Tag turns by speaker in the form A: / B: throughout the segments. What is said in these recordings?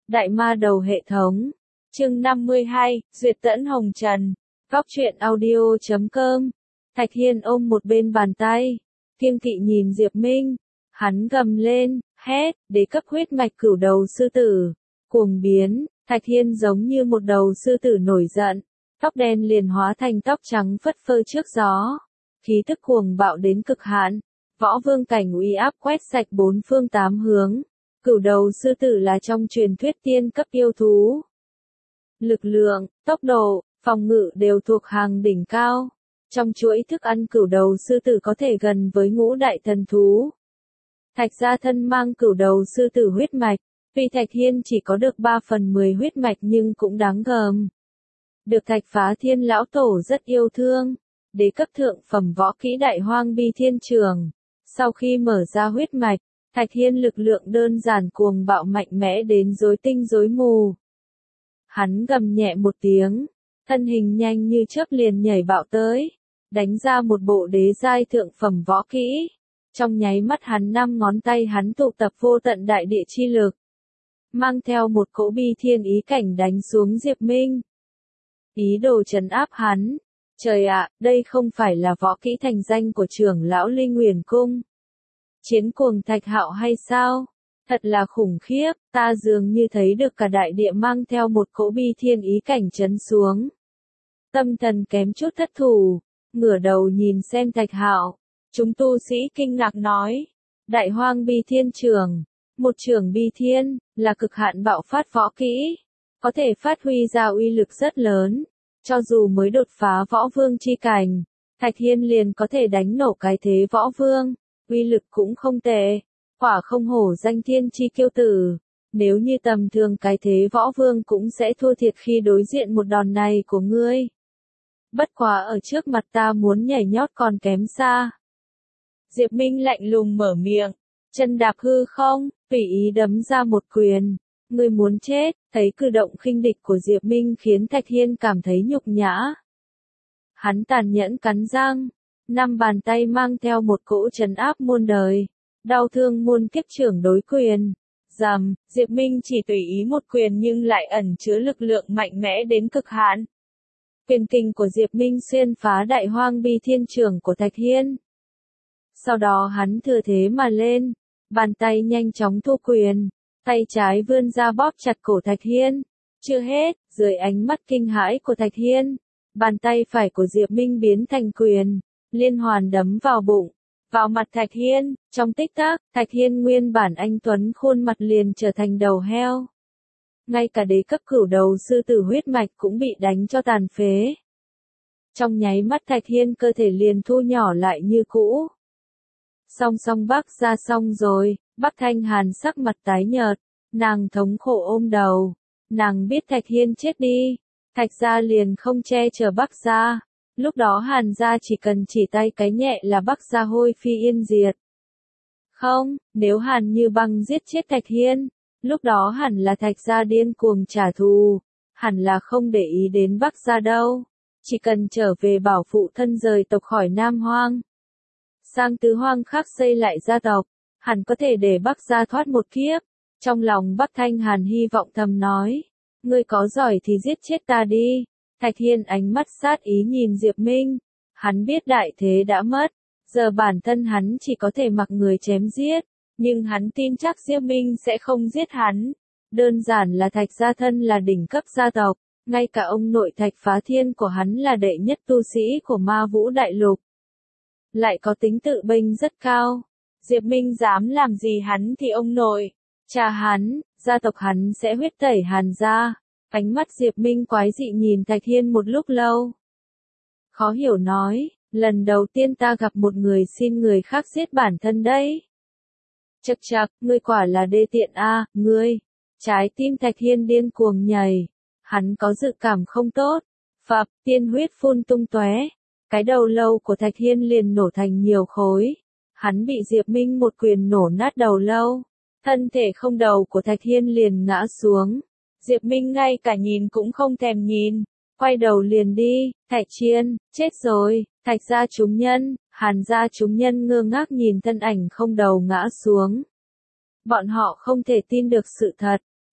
A: Đại ma đầu hệ thống. Chương 52, Duyệt tẫn hồng trần. Góc truyện audio.com. Thạch Hiên ôm một bên bàn tay, kiêng kỵ nhìn Diệp Minh. Hắn gầm lên, hét, đế cấp huyết mạch cửu đầu sư tử. Cuồng biến, Thạch Hiên giống như một đầu sư tử nổi giận. Tóc đen liền hóa thành tóc trắng phất phơ trước gió. Khí tức cuồng bạo đến cực hạn. Võ vương cảnh uy áp quét sạch bốn phương tám hướng. Cửu đầu sư tử là trong truyền thuyết tiên cấp yêu thú. Lực lượng, tốc độ, phòng ngự đều thuộc hàng đỉnh cao. Trong chuỗi thức ăn cửu đầu sư tử có thể gần với ngũ đại thần thú. Thạch gia thân mang cửu đầu sư tử huyết mạch. Tuy Thạch Hiên chỉ có được 3/10 huyết mạch nhưng cũng đáng gờm. Được Thạch Phá Thiên lão tổ rất yêu thương. Đế cấp thượng phẩm võ kỹ Đại Hoang Bi Thiên Trường. Sau khi mở ra huyết mạch, Thạch Hiên lực lượng đơn giản cuồng bạo mạnh mẽ đến rối tinh rối mù. Hắn gầm nhẹ một tiếng, thân hình nhanh như chớp liền nhảy bạo tới, đánh ra một bộ đế giai thượng phẩm võ kỹ. Trong nháy mắt hắn 5 ngón tay hắn tụ tập vô tận đại địa chi lực, mang theo một cỗ bi thiên ý cảnh đánh xuống Diệp Minh. Ý đồ trấn áp hắn. Trời ạ, đây không phải là võ kỹ thành danh của trưởng lão Linh Huyền Cung. Chiến cuồng Thạch Hạo hay sao? Thật là khủng khiếp, ta dường như thấy được cả đại địa mang theo một cỗ bi thiên ý cảnh trấn xuống. Tâm thần kém chút thất thủ, ngửa đầu nhìn xem Thạch Hạo. Chúng tu sĩ kinh ngạc nói, Đại Hoang Bi Thiên Trường, một trường bi thiên, là cực hạn bạo phát võ kỹ, có thể phát huy ra uy lực rất lớn. Cho dù mới đột phá võ vương chi cảnh, Thạch Hiên liền có thể đánh nổ cái thế võ vương, uy lực cũng không tệ, quả không hổ danh thiên chi kiêu tử. Nếu như tầm thường cái thế võ vương cũng sẽ thua thiệt khi đối diện một đòn này của ngươi. Bất quá ở trước mặt ta muốn nhảy nhót còn kém xa. Diệp Minh lạnh lùng mở miệng, chân đạp hư không, tùy ý đấm ra một quyền. Ngươi muốn chết, thấy cử động khinh địch của Diệp Minh khiến Thạch Hiên cảm thấy nhục nhã. Hắn tàn nhẫn cắn răng, 5 bàn tay mang theo một cỗ trấn áp muôn đời, đau thương muôn kiếp trưởng đối quyền. Rầm, Diệp Minh chỉ tùy ý một quyền nhưng lại ẩn chứa lực lượng mạnh mẽ đến cực hạn. Quyền kình của Diệp Minh xuyên phá Đại Hoang Bi Thiên Trường của Thạch Hiên. Sau đó hắn thừa thế mà lên, bàn tay nhanh chóng thu quyền. Tay trái vươn ra bóp chặt cổ Thạch Hiên. Chưa hết, dưới ánh mắt kinh hãi của Thạch Hiên, bàn tay phải của Diệp Minh biến thành quyền, liên hoàn đấm vào bụng, vào mặt Thạch Hiên. Trong tích tắc, Thạch Hiên nguyên bản anh tuấn khuôn mặt liền trở thành đầu heo. Ngay cả đế cấp cửu đầu sư tử huyết mạch cũng bị đánh cho tàn phế. Trong nháy mắt Thạch Hiên cơ thể liền thu nhỏ lại như cũ. Song Bắc ra xong rồi. Bắc Thanh Hàn sắc mặt tái nhợt, nàng thống khổ ôm đầu, nàng biết Thạch Hiên chết đi, Thạch gia liền không che chở Bắc gia, lúc đó Hàn gia chỉ cần chỉ tay cái nhẹ là Bắc gia hôi phi yên diệt. Không, nếu Hàn Như Băng giết chết Thạch Hiên, lúc đó hẳn là Thạch gia điên cuồng trả thù, hẳn là không để ý đến Bắc gia đâu, chỉ cần trở về bảo phụ thân rời tộc khỏi Nam Hoang, sang tứ hoang khác xây lại gia tộc. Hẳn có thể để Bắc gia thoát một kiếp. Trong lòng Bắc Thanh Hàn hy vọng thầm nói, ngươi có giỏi thì giết chết ta đi. Thạch Hiên ánh mắt sát ý nhìn Diệp Minh, hắn biết đại thế đã mất, giờ bản thân hắn chỉ có thể mặc người chém giết, nhưng hắn tin chắc Diệp Minh sẽ không giết hắn. Đơn giản là Thạch gia thân là đỉnh cấp gia tộc, ngay cả ông nội Thạch Phá Thiên của hắn là đệ nhất tu sĩ của Ma Vũ Đại Lục, lại có tính tự bênh rất cao. Diệp Minh dám làm gì hắn thì ông nội, cha hắn, gia tộc hắn sẽ huyết tẩy Hàn gia. Ánh mắt Diệp Minh quái dị nhìn Thạch Hiên một lúc lâu. Khó hiểu nói, lần đầu tiên ta gặp một người xin người khác giết bản thân đấy. Chậc chậc, ngươi quả là đê tiện a, ngươi. Trái tim Thạch Hiên điên cuồng nhảy, hắn có dự cảm không tốt. Phập, tiên huyết phun tung tóe, cái đầu lâu của Thạch Hiên liền nổ thành nhiều khối. Hắn bị Diệp Minh một quyền nổ nát đầu lâu, thân thể không đầu của Thạch Hiên liền ngã xuống. Diệp Minh ngay cả nhìn cũng không thèm nhìn, quay đầu liền đi. Thạch Chiên, chết rồi. Thạch gia chúng nhân, Hàn gia chúng nhân ngơ ngác nhìn thân ảnh không đầu ngã xuống. Bọn họ không thể tin được sự thật,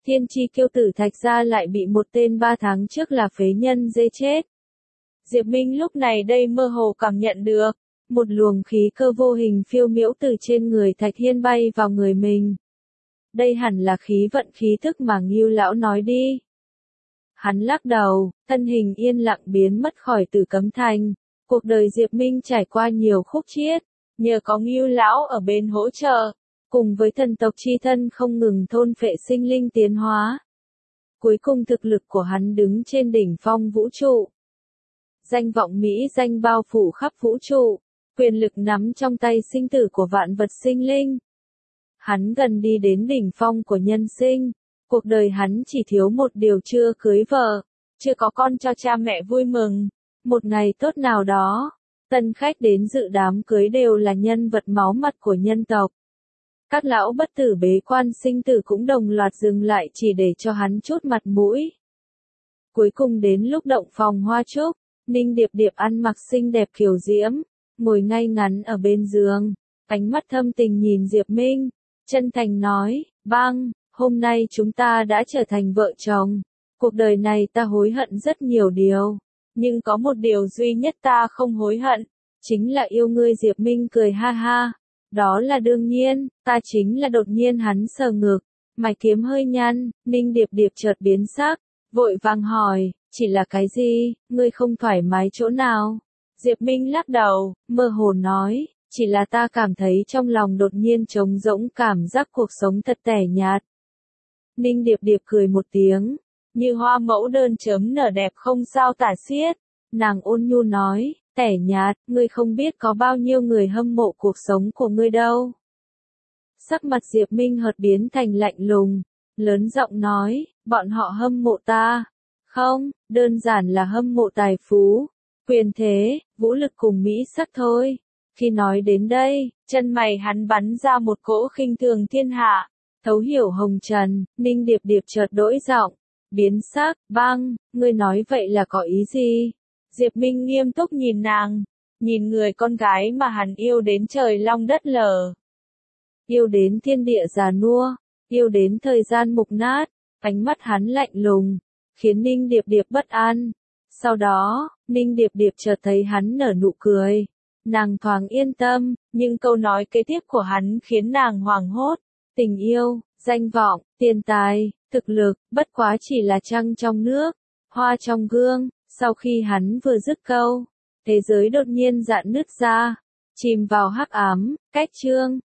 A: Thiên chi kiêu tử Thạch gia lại bị một tên 3 tháng trước là phế nhân giết chết. Diệp Minh lúc này đây mơ hồ cảm nhận được, một luồng khí cơ vô hình phiêu miễu từ trên người Thạch Hiên bay vào người mình. Đây hẳn là khí vận khí thức mà Ngưu lão nói đi. Hắn lắc đầu, thân hình yên lặng biến mất khỏi Tử Cấm Thành. Cuộc đời Diệp Minh trải qua nhiều khúc chiết, nhờ có Ngưu lão ở bên hỗ trợ, cùng với thần tộc chi thân không ngừng thôn phệ sinh linh tiến hóa. Cuối cùng thực lực của hắn đứng trên đỉnh phong vũ trụ. Danh vọng Mỹ danh bao phủ khắp vũ trụ, quyền lực nắm trong tay sinh tử của vạn vật sinh linh. Hắn gần đi đến đỉnh phong của nhân sinh, cuộc đời hắn chỉ thiếu một điều chưa cưới vợ, chưa có con cho cha mẹ vui mừng. Một ngày tốt nào đó, tân khách đến dự đám cưới đều là nhân vật máu mặt của nhân tộc. Các lão bất tử bế quan sinh tử cũng đồng loạt dừng lại chỉ để cho hắn chút mặt mũi. Cuối cùng đến lúc động phòng hoa trúc, Ninh Điệp Điệp ăn mặc xinh đẹp kiều diễm, ngồi ngay ngắn ở bên giường, ánh mắt thâm tình nhìn Diệp Minh, chân thành nói, băng, hôm nay chúng ta đã trở thành vợ chồng. Cuộc đời này ta hối hận rất nhiều điều, nhưng có một điều duy nhất ta không hối hận, chính là yêu ngươi. Diệp Minh cười ha ha, đó là đương nhiên, ta chính là. Đột nhiên hắn sờ ngực, mày kiếm hơi nhăn, Ninh Điệp Điệp chợt biến sắc, vội vàng hỏi, chỉ là cái gì, ngươi không thoải mái chỗ nào? Diệp Minh lắc đầu, mơ hồ nói, chỉ là ta cảm thấy trong lòng đột nhiên trống rỗng, cảm giác cuộc sống thật tẻ nhạt. Ninh Điệp Điệp cười một tiếng, như hoa mẫu đơn chớm nở đẹp không sao tả xiết. Nàng ôn nhu nói, tẻ nhạt, ngươi không biết có bao nhiêu người hâm mộ cuộc sống của ngươi đâu. Sắc mặt Diệp Minh hợt biến thành lạnh lùng, lớn giọng nói, bọn họ hâm mộ ta. Không, đơn giản là hâm mộ tài phú, quyền thế, vũ lực cùng mỹ sắc thôi. Khi nói đến đây, chân mày hắn bắn ra một cỗ khinh thường thiên hạ, thấu hiểu hồng trần. Ninh Điệp Điệp chợt đổi giọng, biến sắc, băng, ngươi nói vậy là có ý gì? Diệp Minh nghiêm túc nhìn nàng, nhìn người con gái mà hắn yêu đến trời long đất lở. Yêu đến thiên địa già nua, yêu đến thời gian mục nát, ánh mắt hắn lạnh lùng, khiến Ninh Điệp Điệp bất an. Sau đó, Ninh Điệp Điệp chợt thấy hắn nở nụ cười. Nàng thoáng yên tâm, nhưng câu nói kế tiếp của hắn khiến nàng hoảng hốt. Tình yêu, danh vọng, tiền tài, thực lực, bất quá chỉ là trăng trong nước, hoa trong gương. Sau khi hắn vừa dứt câu, thế giới đột nhiên rạn nứt ra, chìm vào hắc ám. Cách chương